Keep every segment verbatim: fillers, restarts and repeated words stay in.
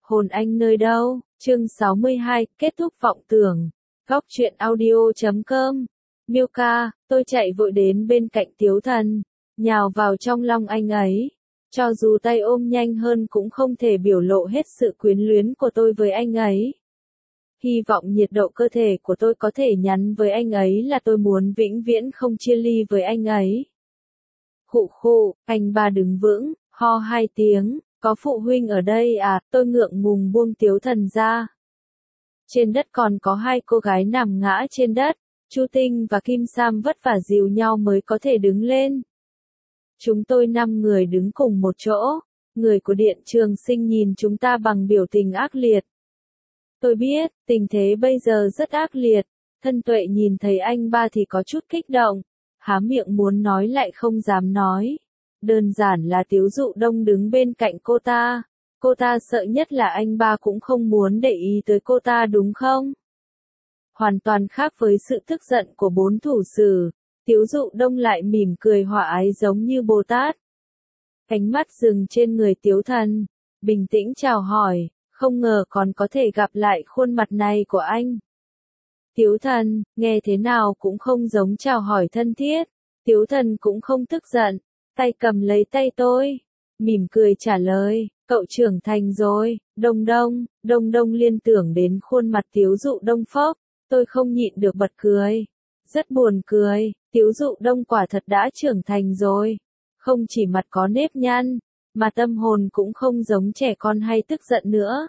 Hồn anh nơi đâu? Chương sáu mươi hai, kết thúc vọng tưởng. Góc truyện audio chấm com. Milka, tôi chạy vội đến bên cạnh Tiếu Thần, nhào vào trong lòng anh ấy. Cho dù tay ôm nhanh hơn cũng không thể biểu lộ hết sự quyến luyến của tôi với anh ấy. Hy vọng nhiệt độ cơ thể của tôi có thể nhắn với anh ấy là tôi muốn vĩnh viễn không chia ly với anh ấy. Khụ khụ, anh ba đứng vững, ho hai tiếng, có phụ huynh ở đây à, tôi ngượng ngùng buông Tiếu Thần ra. Trên đất còn có hai cô gái nằm ngã trên đất, Chu Tinh và Kim Sam vất vả dìu nhau mới có thể đứng lên. Chúng tôi năm người đứng cùng một chỗ, người của Điện Trường Sinh nhìn chúng ta bằng biểu tình ác liệt. Tôi biết, tình thế bây giờ rất ác liệt, Thân Tuệ nhìn thấy anh ba thì có chút kích động, há miệng muốn nói lại không dám nói. Đơn giản là Tiếu Dụ Đông đứng bên cạnh cô ta, cô ta sợ nhất là anh ba cũng không muốn để ý tới cô ta đúng không? Hoàn toàn khác với sự tức giận của bốn thủ sử, Tiếu Dụ Đông lại mỉm cười hòa ái giống như Bồ Tát. Ánh mắt dừng trên người Tiếu Thần, bình tĩnh chào hỏi, không ngờ còn có thể gặp lại khuôn mặt này của anh. Tiếu Thần, nghe thế nào cũng không giống chào hỏi thân thiết, Tiếu Thần cũng không tức giận, tay cầm lấy tay tôi, mỉm cười trả lời, cậu trưởng thành rồi, Đông Đông, Đông Đông liên tưởng đến khuôn mặt Tiếu Dụ Đông phốc, tôi không nhịn được bật cười, rất buồn cười, Tiếu Dụ Đông quả thật đã trưởng thành rồi, không chỉ mặt có nếp nhăn, mà tâm hồn cũng không giống trẻ con hay tức giận nữa.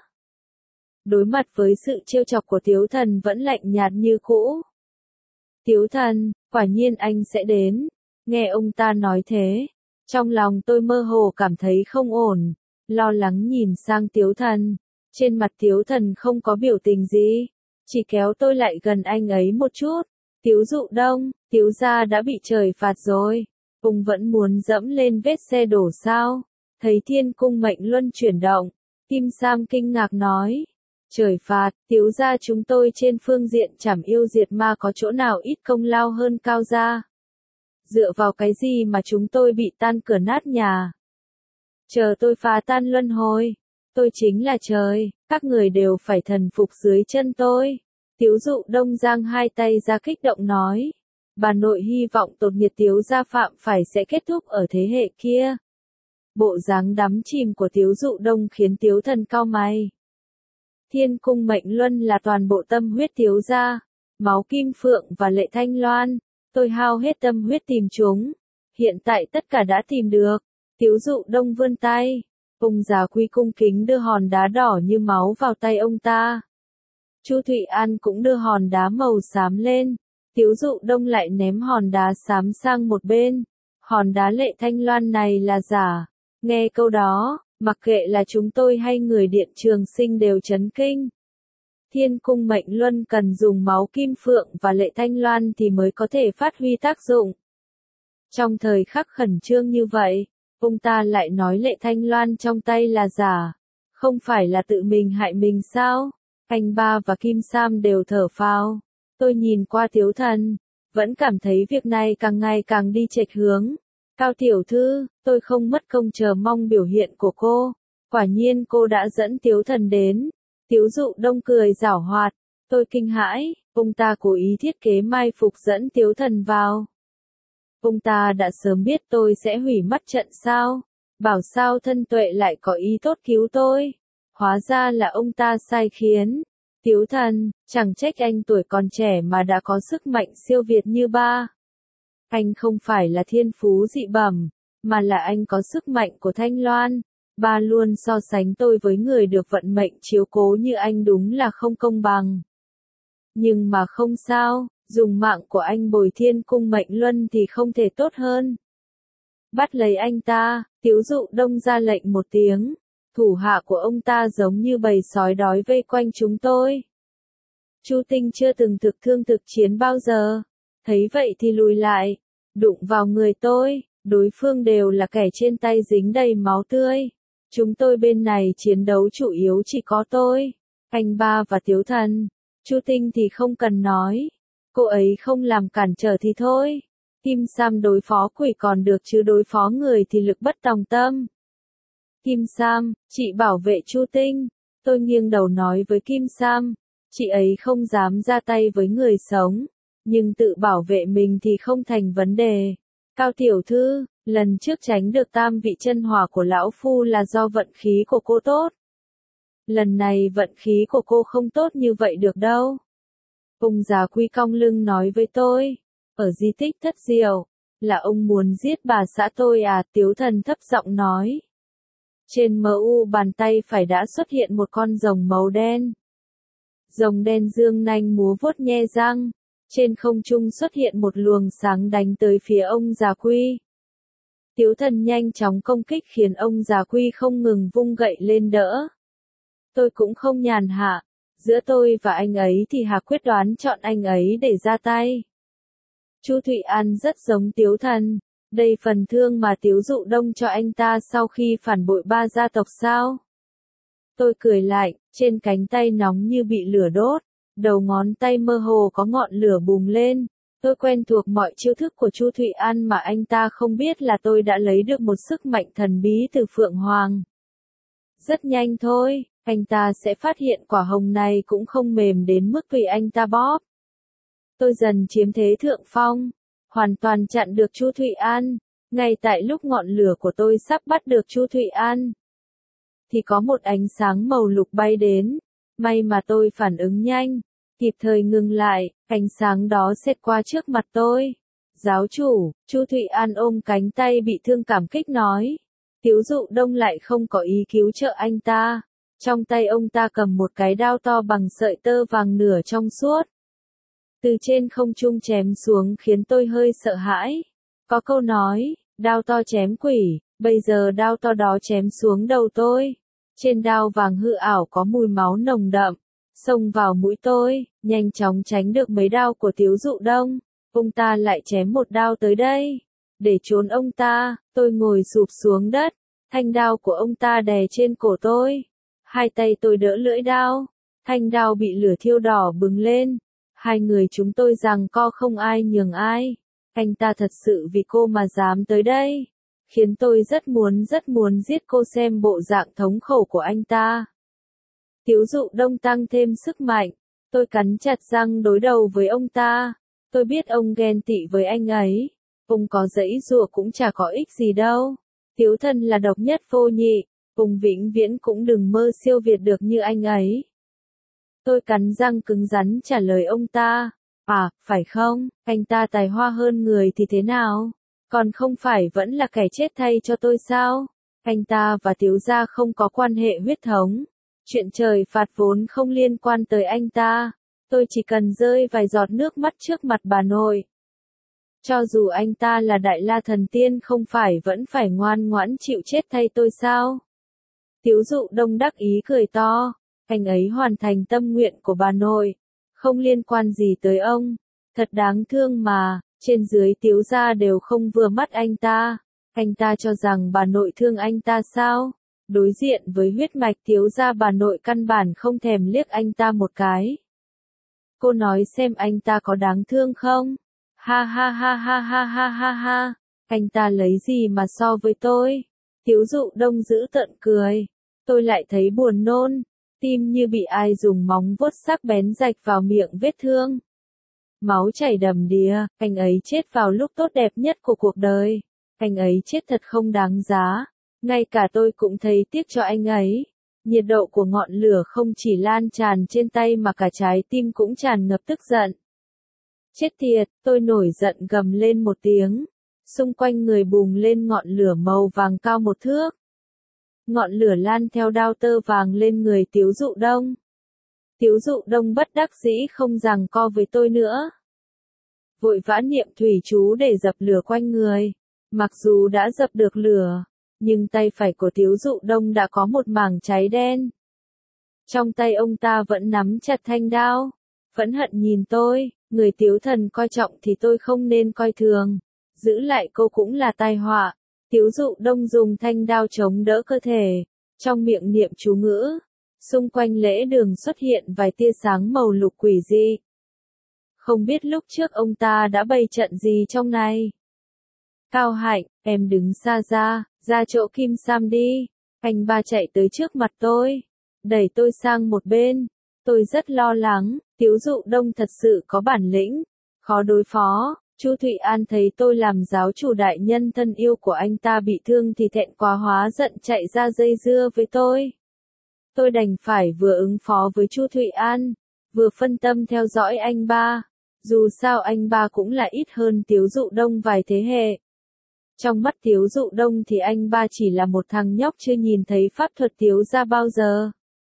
Đối mặt với sự trêu chọc của Tiếu Thần vẫn lạnh nhạt như cũ. Tiếu Thần, quả nhiên anh sẽ đến, nghe ông ta nói thế, trong lòng tôi mơ hồ cảm thấy không ổn, lo lắng nhìn sang Tiếu Thần, trên mặt Tiếu Thần không có biểu tình gì, chỉ kéo tôi lại gần anh ấy một chút. Tiếu Dụ Đông, Tiếu gia đã bị trời phạt rồi, ông vẫn muốn dẫm lên vết xe đổ sao? Thấy thiên cung mệnh luân chuyển động, Kim Sam kinh ngạc nói, trời phạt, Tiếu gia chúng tôi trên phương diện trảm yêu diệt ma có chỗ nào ít công lao hơn Cao gia? Dựa vào cái gì mà chúng tôi bị tan cửa nát nhà? Chờ tôi phá tan luân hồi, tôi chính là trời, các người đều phải thần phục dưới chân tôi. Tiếu Dụ Đông giang hai tay ra kích động nói, bà nội hy vọng tột nhiệt Tiếu gia phạm phải sẽ kết thúc ở thế hệ kia. Bộ dáng đắm chìm của Tiếu Dụ Đông khiến Tiếu Thần cau mày. Thiên cung mệnh luân là toàn bộ tâm huyết Tiếu gia, máu Kim Phượng và Lệ Thanh Loan, tôi hao hết tâm huyết tìm chúng, hiện tại tất cả đã tìm được. Tiếu Dụ Đông vươn tay, ông già quy cung kính đưa hòn đá đỏ như máu vào tay ông ta. Chu Thụy An cũng đưa hòn đá màu xám lên, Tiếu Dụ Đông lại ném hòn đá xám sang một bên. Hòn đá Lệ Thanh Loan này là giả. Nghe câu đó, mặc kệ là chúng tôi hay người Điện Trường Sinh đều chấn kinh. Thiên cung mệnh luân cần dùng máu Kim Phượng và Lệ Thanh Loan thì mới có thể phát huy tác dụng. Trong thời khắc khẩn trương như vậy, ông ta lại nói Lệ Thanh Loan trong tay là giả. Không phải là tự mình hại mình sao? Anh ba và Kim Sam đều thở phào. Tôi nhìn qua Tiếu Thần, vẫn cảm thấy việc này càng ngày càng đi chệch hướng. Cao tiểu thư, tôi không mất công chờ mong biểu hiện của cô. Quả nhiên cô đã dẫn Tiếu Thần đến. Tiếu Dụ Đông cười giảo hoạt. Tôi kinh hãi, ông ta cố ý thiết kế mai phục dẫn Tiếu Thần vào. Ông ta đã sớm biết tôi sẽ hủy mắt trận sao? Bảo sao Thân Tuệ lại có ý tốt cứu tôi? Hóa ra là ông ta sai khiến. Tiếu Thần, chẳng trách anh tuổi còn trẻ mà đã có sức mạnh siêu việt như ba. Anh không phải là thiên phú dị bẩm, mà là anh có sức mạnh của Thanh Loan. Ba luôn so sánh tôi với người được vận mệnh chiếu cố như anh đúng là không công bằng. Nhưng mà không sao, dùng mạng của anh bồi thiên cung mệnh luân thì không thể tốt hơn. Bắt lấy anh ta, Tiếu Dụ Đông ra lệnh một tiếng. Thủ hạ của ông ta giống như bầy sói đói vây quanh chúng tôi. Chu Tinh chưa từng thực thương thực chiến bao giờ. Thấy vậy thì lùi lại. Đụng vào người tôi, đối phương đều là kẻ trên tay dính đầy máu tươi. Chúng tôi bên này chiến đấu chủ yếu chỉ có tôi, anh ba và Tiếu Thần. Chu Tinh thì không cần nói. Cô ấy không làm cản trở thì thôi. Kim Sam đối phó quỷ còn được chứ đối phó người thì lực bất tòng tâm. Kim Sam, chị bảo vệ Chu Tinh. Tôi nghiêng đầu nói với Kim Sam, chị ấy không dám ra tay với người sống, nhưng tự bảo vệ mình thì không thành vấn đề. Cao tiểu thư, lần trước tránh được tam vị chân hỏa của lão phu là do vận khí của cô tốt. Lần này vận khí của cô không tốt như vậy được đâu. Ông già Quy cong lưng nói với tôi, ở di tích Thất Diệu, là ông muốn giết bà xã tôi à? Tiếu Thần thấp giọng nói. Trên mờ u bàn tay phải đã xuất hiện một con rồng màu đen. Rồng đen dương nanh múa vuốt nhe răng, trên không trung xuất hiện một luồng sáng đánh tới phía ông già Quy. Tiếu Thần nhanh chóng công kích khiến ông già Quy không ngừng vung gậy lên đỡ. Tôi cũng không nhàn hạ, giữa tôi và anh ấy thì Hà quyết đoán chọn anh ấy để ra tay. Chu Thụy An rất giống Tiếu Thần, đây phần thương mà Tiếu Dụ Đông cho anh ta sau khi phản bội ba gia tộc sao? Tôi cười lại, trên cánh tay nóng như bị lửa đốt, đầu ngón tay mơ hồ có ngọn lửa bùng lên. Tôi quen thuộc mọi chiêu thức của Chu Thụy An mà anh ta không biết là tôi đã lấy được một sức mạnh thần bí từ Phượng Hoàng. Rất nhanh thôi, anh ta sẽ phát hiện quả hồng này cũng không mềm đến mức vì anh ta bóp. Tôi dần chiếm thế thượng phong, hoàn toàn chặn được Chu Thụy An. Ngay tại lúc ngọn lửa của tôi sắp bắt được Chu Thụy An, thì có một ánh sáng màu lục bay đến. May mà tôi phản ứng nhanh, kịp thời ngừng lại, ánh sáng đó xẹt qua trước mặt tôi. Giáo chủ, Chu Thụy An ôm cánh tay bị thương cảm kích nói. Tiếu Dụ Đông lại không có ý cứu trợ anh ta. Trong tay ông ta cầm một cái đao to bằng sợi tơ vàng nửa trong suốt. Từ trên không trung chém xuống khiến tôi hơi sợ hãi. Có câu nói, đao to chém quỷ, bây giờ đao to đó chém xuống đầu tôi. Trên đao vàng hư ảo có mùi máu nồng đậm, xông vào mũi tôi, nhanh chóng tránh được mấy đao của Tiếu Dụ Đông. Ông ta lại chém một đao tới đây. Để trốn ông ta, tôi ngồi sụp xuống đất, thanh đao của ông ta đè trên cổ tôi. Hai tay tôi đỡ lưỡi đao, thanh đao bị lửa thiêu đỏ bừng lên. Hai người chúng tôi giằng co không ai nhường ai. Anh ta thật sự vì cô mà dám tới đây, khiến tôi rất muốn rất muốn giết cô xem bộ dạng thống khổ của anh ta. Tiếu Dụ Đông tăng thêm sức mạnh, tôi cắn chặt răng đối đầu với ông ta. Tôi biết ông ghen tị với anh ấy, ông có giãy giụa cũng chả có ích gì đâu. Tiếu Thần là độc nhất vô nhị, ông vĩnh viễn cũng đừng mơ siêu việt được như anh ấy. Tôi cắn răng cứng rắn trả lời ông ta. À, phải không, anh ta tài hoa hơn người thì thế nào? Còn không phải vẫn là kẻ chết thay cho tôi sao? Anh ta và Tiếu gia không có quan hệ huyết thống. Chuyện trời phạt vốn không liên quan tới anh ta. Tôi chỉ cần rơi vài giọt nước mắt trước mặt bà nội. Cho dù anh ta là Đại La Thần Tiên không phải vẫn phải ngoan ngoãn chịu chết thay tôi sao? Tiếu Dụ Đông đắc ý cười to. Anh ấy hoàn thành tâm nguyện của bà nội. Không liên quan gì tới ông. Thật đáng thương mà, trên dưới Tiếu gia đều không vừa mắt anh ta. Anh ta cho rằng bà nội thương anh ta sao? Đối diện với huyết mạch Tiếu gia bà nội căn bản không thèm liếc anh ta một cái. Cô nói xem anh ta có đáng thương không? Ha ha ha ha ha ha ha ha. Anh ta lấy gì mà so với tôi? Tiếu Dụ Đông giữ tợn cười. Tôi lại thấy buồn nôn. Tim như bị ai dùng móng vuốt sắc bén rạch vào miệng vết thương. Máu chảy đầm đìa, anh ấy chết vào lúc tốt đẹp nhất của cuộc đời. Anh ấy chết thật không đáng giá. Ngay cả tôi cũng thấy tiếc cho anh ấy. Nhiệt độ của ngọn lửa không chỉ lan tràn trên tay mà cả trái tim cũng tràn ngập tức giận. Chết tiệt, tôi nổi giận gầm lên một tiếng. Xung quanh người bùng lên ngọn lửa màu vàng cao một thước. Ngọn lửa lan theo đao tơ vàng lên người Tiếu Dụ Đông. Tiếu Dụ Đông bất đắc dĩ không giằng co với tôi nữa. Vội vã niệm thủy chú để dập lửa quanh người. Mặc dù đã dập được lửa, nhưng tay phải của Tiếu Dụ Đông đã có một mảng cháy đen. Trong tay ông ta vẫn nắm chặt thanh đao. Phẫn hận nhìn tôi, người Tiếu Thần coi trọng thì tôi không nên coi thường. Giữ lại cô cũng là tai họa. Tiếu Dụ Đông dùng thanh đao chống đỡ cơ thể, trong miệng niệm chú ngữ. Xung quanh lễ đường xuất hiện vài tia sáng màu lục quỷ dị. Không biết lúc trước ông ta đã bày trận gì trong này. Cao Hạnh, em đứng xa ra, ra chỗ Kim Sam đi. Anh ba chạy tới trước mặt tôi. đẩy tôi sang một bên. Tôi rất lo lắng, Tiếu Dụ Đông thật sự có bản lĩnh, khó đối phó. Chu Thụy An thấy tôi làm giáo chủ đại nhân thân yêu của anh ta bị thương thì thẹn quá hóa giận chạy ra dây dưa với tôi. Tôi đành phải vừa ứng phó với Chu Thụy An, vừa phân tâm theo dõi anh ba. Dù sao anh ba cũng là ít hơn Tiếu Dụ Đông vài thế hệ. Trong mắt Tiếu Dụ Đông thì anh ba chỉ là một thằng nhóc chưa nhìn thấy pháp thuật Tiếu gia bao giờ.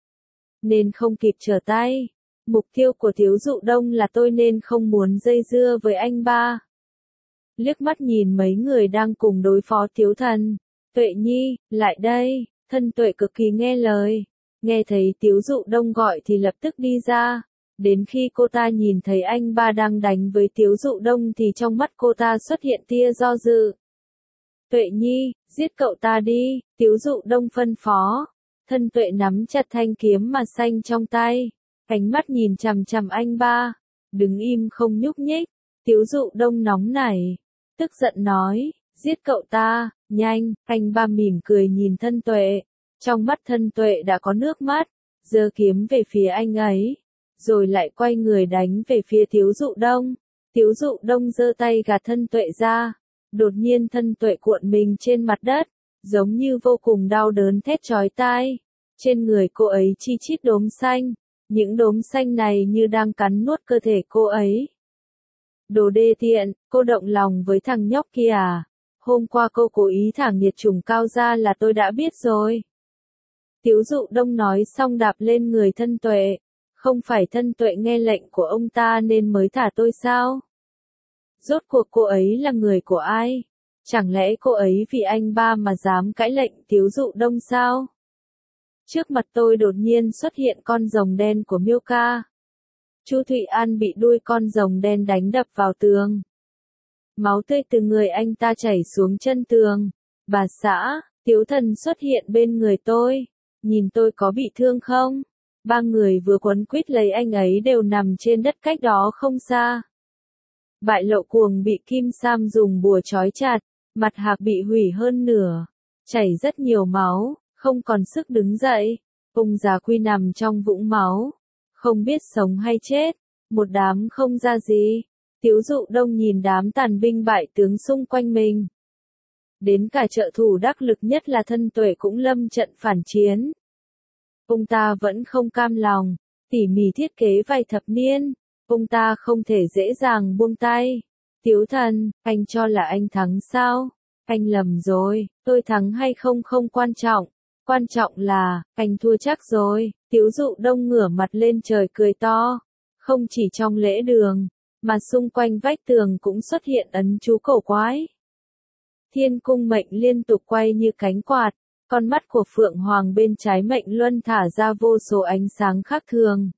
Nên không kịp trở tay. Mục tiêu của Tiếu Dụ Đông là tôi nên không muốn dây dưa với anh ba. Liếc mắt nhìn mấy người đang cùng đối phó Tiếu Thần. Tuệ Nhi, lại đây. Thân Tuệ cực kỳ nghe lời. Nghe thấy Tiếu Dụ Đông gọi thì lập tức đi ra. Đến khi cô ta nhìn thấy anh ba đang đánh với Tiếu Dụ Đông thì trong mắt cô ta xuất hiện tia do dự. Tuệ Nhi, giết cậu ta đi, Tiếu Dụ Đông phân phó. Thân Tuệ nắm chặt thanh kiếm mà xanh trong tay. Ánh mắt nhìn chằm chằm anh ba. Đứng im không nhúc nhích. Tiếu Dụ Đông nóng nảy. Tức giận nói, giết cậu ta, nhanh. Anh ba mỉm cười nhìn Thân Tuệ. Trong mắt Thân Tuệ đã có nước mắt. Giơ kiếm về phía anh ấy. Rồi lại quay người đánh về phía Tiếu Dụ Đông. Tiếu Dụ Đông giơ tay gạt Thân Tuệ ra. Đột nhiên Thân Tuệ cuộn mình trên mặt đất. Giống như vô cùng đau đớn thét chói tai. Trên người cô ấy chi chít đốm xanh. Những đốm xanh này như đang cắn nuốt cơ thể cô ấy. Đồ đê tiện, cô động lòng với thằng nhóc kia à? Hôm qua cô cố ý thả nghiệt chủng cao ra là tôi đã biết rồi. Tiếu Dụ Đông nói xong đạp lên người Thân Tuệ. Không phải Thân Tuệ nghe lệnh của ông ta nên mới thả tôi sao? Rốt cuộc cô ấy là người của ai? Chẳng lẽ cô ấy vì anh ba mà dám cãi lệnh Tiếu Dụ Đông sao? Trước mặt tôi đột nhiên xuất hiện con rồng đen của Milka. Chu Thụy An bị đuôi con rồng đen đánh đập vào tường. Máu tươi từ người anh ta chảy xuống chân tường. Bà xã, Tiếu Thần xuất hiện bên người tôi. Nhìn tôi có bị thương không? Ba người vừa quấn quýt lấy anh ấy đều nằm trên đất cách đó không xa. Bại Lộ Cuồng bị Kim Sam dùng bùa trói chặt. Mặt Hạc bị hủy hơn nửa. Chảy rất nhiều máu. Không còn sức đứng dậy. Ông già Quy nằm trong vũng máu. Không biết sống hay chết. Một đám không ra gì. Tiếu Dụ Đông nhìn đám tàn binh bại tướng xung quanh mình. Đến cả trợ thủ đắc lực nhất là Thân Tuệ cũng lâm trận phản chiến. Ông ta vẫn không cam lòng. Tỉ mỉ thiết kế vài thập niên. Ông ta không thể dễ dàng buông tay. Tiếu Thần, anh cho là anh thắng sao? Anh lầm rồi. Tôi thắng hay không không quan trọng. Quan trọng là, anh thua chắc rồi. Tiếu Dụ Đông ngửa mặt lên trời cười to. Không chỉ trong lễ đường, mà xung quanh vách tường cũng xuất hiện ấn chú cổ quái. Thiên cung mệnh liên tục quay như cánh quạt. Con mắt của Phượng Hoàng bên trái mệnh luân thả ra vô số ánh sáng khác thường.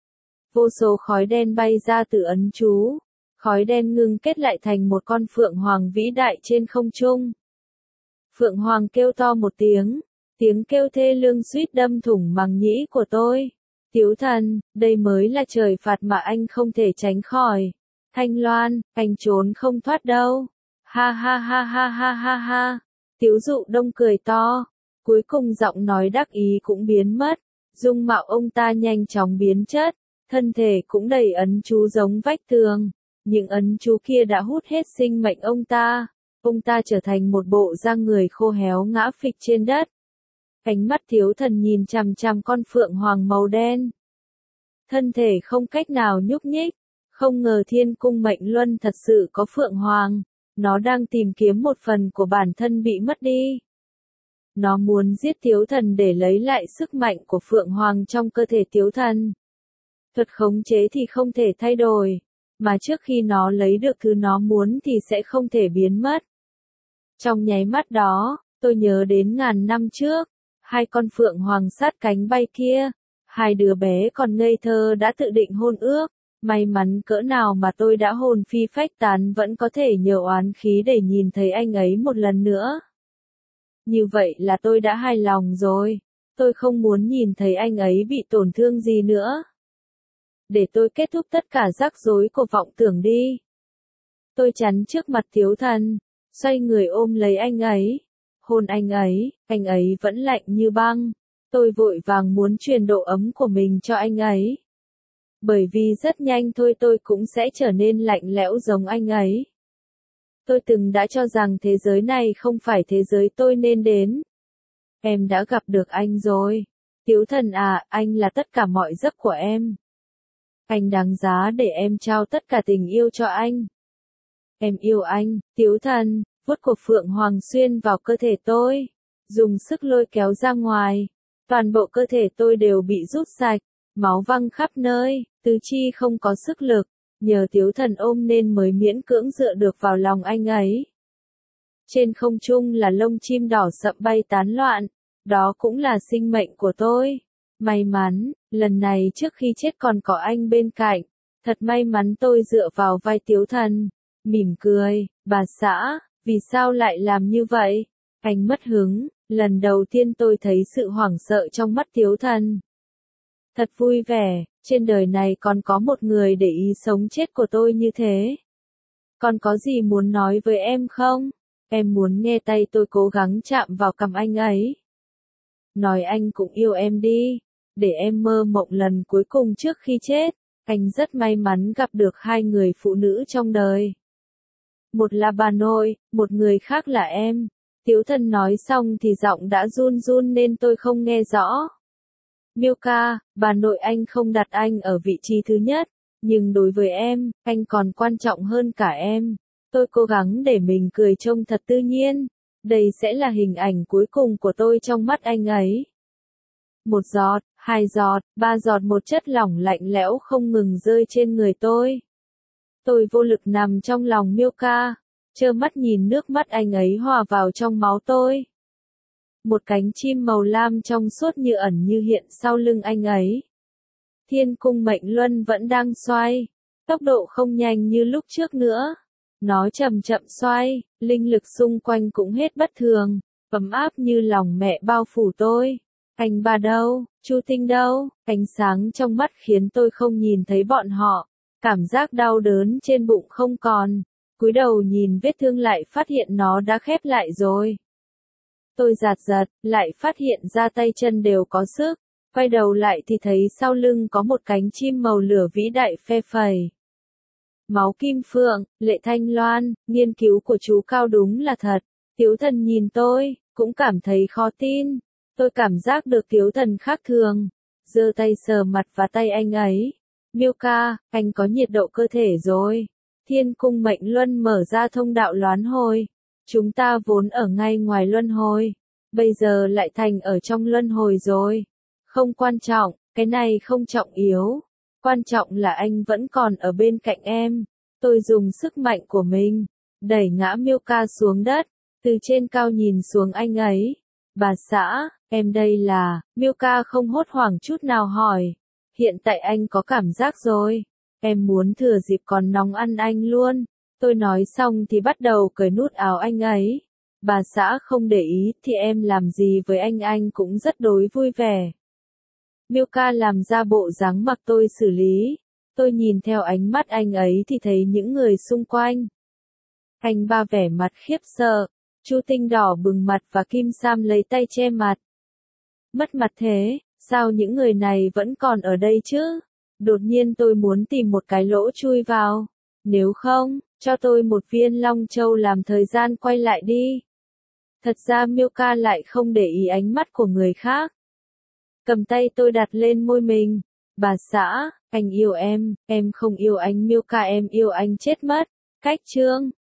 Vô số khói đen bay ra từ ấn chú. Khói đen ngưng kết lại thành một con Phượng Hoàng vĩ đại trên không trung. Phượng Hoàng kêu to một tiếng. Tiếng kêu thê lương suýt đâm thủng màng nhĩ của tôi. Tiếu Thần, đây mới là trời phạt mà anh không thể tránh khỏi. Thanh Loan, anh trốn không thoát đâu. Ha ha ha ha ha ha ha. Tiếu Dụ Đông cười to. Cuối cùng giọng nói đắc ý cũng biến mất. Dung mạo ông ta nhanh chóng biến chất. Thân thể cũng đầy ấn chú giống vách tường. Những ấn chú kia đã hút hết sinh mệnh ông ta. Ông ta trở thành một bộ da người khô héo ngã phịch trên đất. Ánh mắt Tiếu Thần nhìn chằm chằm con Phượng Hoàng màu đen. Thân thể không cách nào nhúc nhích. Không ngờ Thiên cung mệnh luân thật sự có Phượng Hoàng. Nó đang tìm kiếm một phần của bản thân bị mất đi. Nó muốn giết Tiếu Thần để lấy lại sức mạnh của Phượng Hoàng trong cơ thể Tiếu Thần. Thuật khống chế thì không thể thay đổi. Mà trước khi nó lấy được thứ nó muốn thì sẽ không thể biến mất. Trong nháy mắt đó, tôi nhớ đến ngàn năm trước. Hai con Phượng Hoàng sát cánh bay kia. Hai đứa bé còn ngây thơ đã tự định hôn ước. May mắn cỡ nào mà tôi đã hồn phi phách tán vẫn có thể nhờ oán khí để nhìn thấy anh ấy một lần nữa. Như vậy là tôi đã hài lòng rồi. Tôi không muốn nhìn thấy anh ấy bị tổn thương gì nữa. Để tôi kết thúc tất cả rắc rối của vọng tưởng đi. Tôi chắn trước mặt Tiếu Thần. Xoay người ôm lấy anh ấy. Hôn anh ấy, anh ấy vẫn lạnh như băng. Tôi vội vàng muốn truyền độ ấm của mình cho anh ấy. Bởi vì rất nhanh thôi tôi cũng sẽ trở nên lạnh lẽo giống anh ấy. Tôi từng đã cho rằng thế giới này không phải thế giới tôi nên đến. Em đã gặp được anh rồi. Tiếu Thần à, anh là tất cả mọi giấc của em. Anh đáng giá để em trao tất cả tình yêu cho anh. Em yêu anh, Tiếu Thần, vuốt của Phượng Hoàng xuyên vào cơ thể tôi. Dùng sức lôi kéo ra ngoài. Toàn bộ cơ thể tôi đều bị rút sạch. Máu văng khắp nơi, tứ chi không có sức lực. Nhờ Tiếu Thần ôm nên mới miễn cưỡng dựa được vào lòng anh ấy. Trên không trung là lông chim đỏ sậm bay tán loạn. Đó cũng là sinh mệnh của tôi. May mắn, lần này trước khi chết còn có anh bên cạnh. Thật may mắn tôi dựa vào vai Tiếu Thần. Mỉm cười, bà xã, vì sao lại làm như vậy? Anh mất hứng, lần đầu tiên tôi thấy sự hoảng sợ trong mắt Tiếu Thần. Thật vui vẻ, trên đời này còn có một người để ý sống chết của tôi như thế. Còn có gì muốn nói với em không? Em muốn nghe tay tôi cố gắng chạm vào cằm anh ấy. Nói anh cũng yêu em đi, để em mơ mộng lần cuối cùng trước khi chết. Anh rất may mắn gặp được hai người phụ nữ trong đời. Một là bà nội, một người khác là em. Tiếu Thần nói xong thì giọng đã run run nên tôi không nghe rõ. Milka, bà nội anh không đặt anh ở vị trí thứ nhất, nhưng đối với em, anh còn quan trọng hơn cả em. Tôi cố gắng để mình cười trông thật tự nhiên. Đây sẽ là hình ảnh cuối cùng của tôi trong mắt anh ấy. Một giọt, hai giọt, ba giọt một chất lỏng lạnh lẽo không ngừng rơi trên người tôi. Tôi vô lực nằm trong lòng Milka, trơ mắt nhìn nước mắt anh ấy hòa vào trong máu tôi. Một cánh chim màu lam trong suốt như ẩn như hiện sau lưng anh ấy. Thiên cung mệnh luân vẫn đang xoay, tốc độ không nhanh như lúc trước nữa. Nó chậm chậm xoay, linh lực xung quanh cũng hết bất thường, ấm áp như lòng mẹ bao phủ tôi. Anh ba đâu, Chu Tinh đâu, ánh sáng trong mắt khiến tôi không nhìn thấy bọn họ. Cảm giác đau đớn trên bụng không còn. Cúi đầu nhìn vết thương lại phát hiện nó đã khép lại rồi. Tôi giạt giật, lại phát hiện ra tay chân đều có sức. Quay đầu lại thì thấy sau lưng có một cánh chim màu lửa vĩ đại phe phẩy. Máu kim phượng, Lệ Thanh Loan, nghiên cứu của chú Cao đúng là thật. Tiếu Thần nhìn tôi, cũng cảm thấy khó tin. Tôi cảm giác được Tiếu Thần khác thường. Giơ tay sờ mặt và tay anh ấy. Milka, anh có nhiệt độ cơ thể rồi. Thiên cung mệnh luân mở ra thông đạo loán hồi. Chúng ta vốn ở ngay ngoài luân hồi. Bây giờ lại thành ở trong luân hồi rồi. Không quan trọng, cái này không trọng yếu. Quan trọng là anh vẫn còn ở bên cạnh em. Tôi dùng sức mạnh của mình, đẩy ngã Milka xuống đất, từ trên cao nhìn xuống anh ấy. Bà xã, em đây là, Milka không hốt hoảng chút nào hỏi. Hiện tại anh có cảm giác rồi. Em muốn thừa dịp còn nóng ăn anh luôn. Tôi nói xong thì bắt đầu cởi nút áo anh ấy. Bà xã không để ý thì em làm gì với anh anh cũng rất đối vui vẻ. Milka làm ra bộ dáng mặc tôi xử lý. Tôi nhìn theo ánh mắt anh ấy thì thấy những người xung quanh. Anh ba vẻ mặt khiếp sợ. Chu Tinh đỏ bừng mặt và Kim Sam lấy tay che mặt. Mất mặt thế, sao những người này vẫn còn ở đây chứ? Đột nhiên tôi muốn tìm một cái lỗ chui vào. Nếu không, cho tôi một viên long châu làm thời gian quay lại đi. Thật ra Milka lại không để ý ánh mắt của người khác. Cầm tay tôi đặt lên môi mình. Bà xã, anh yêu em, em không yêu anh Milka em yêu anh chết mất. Cách chương.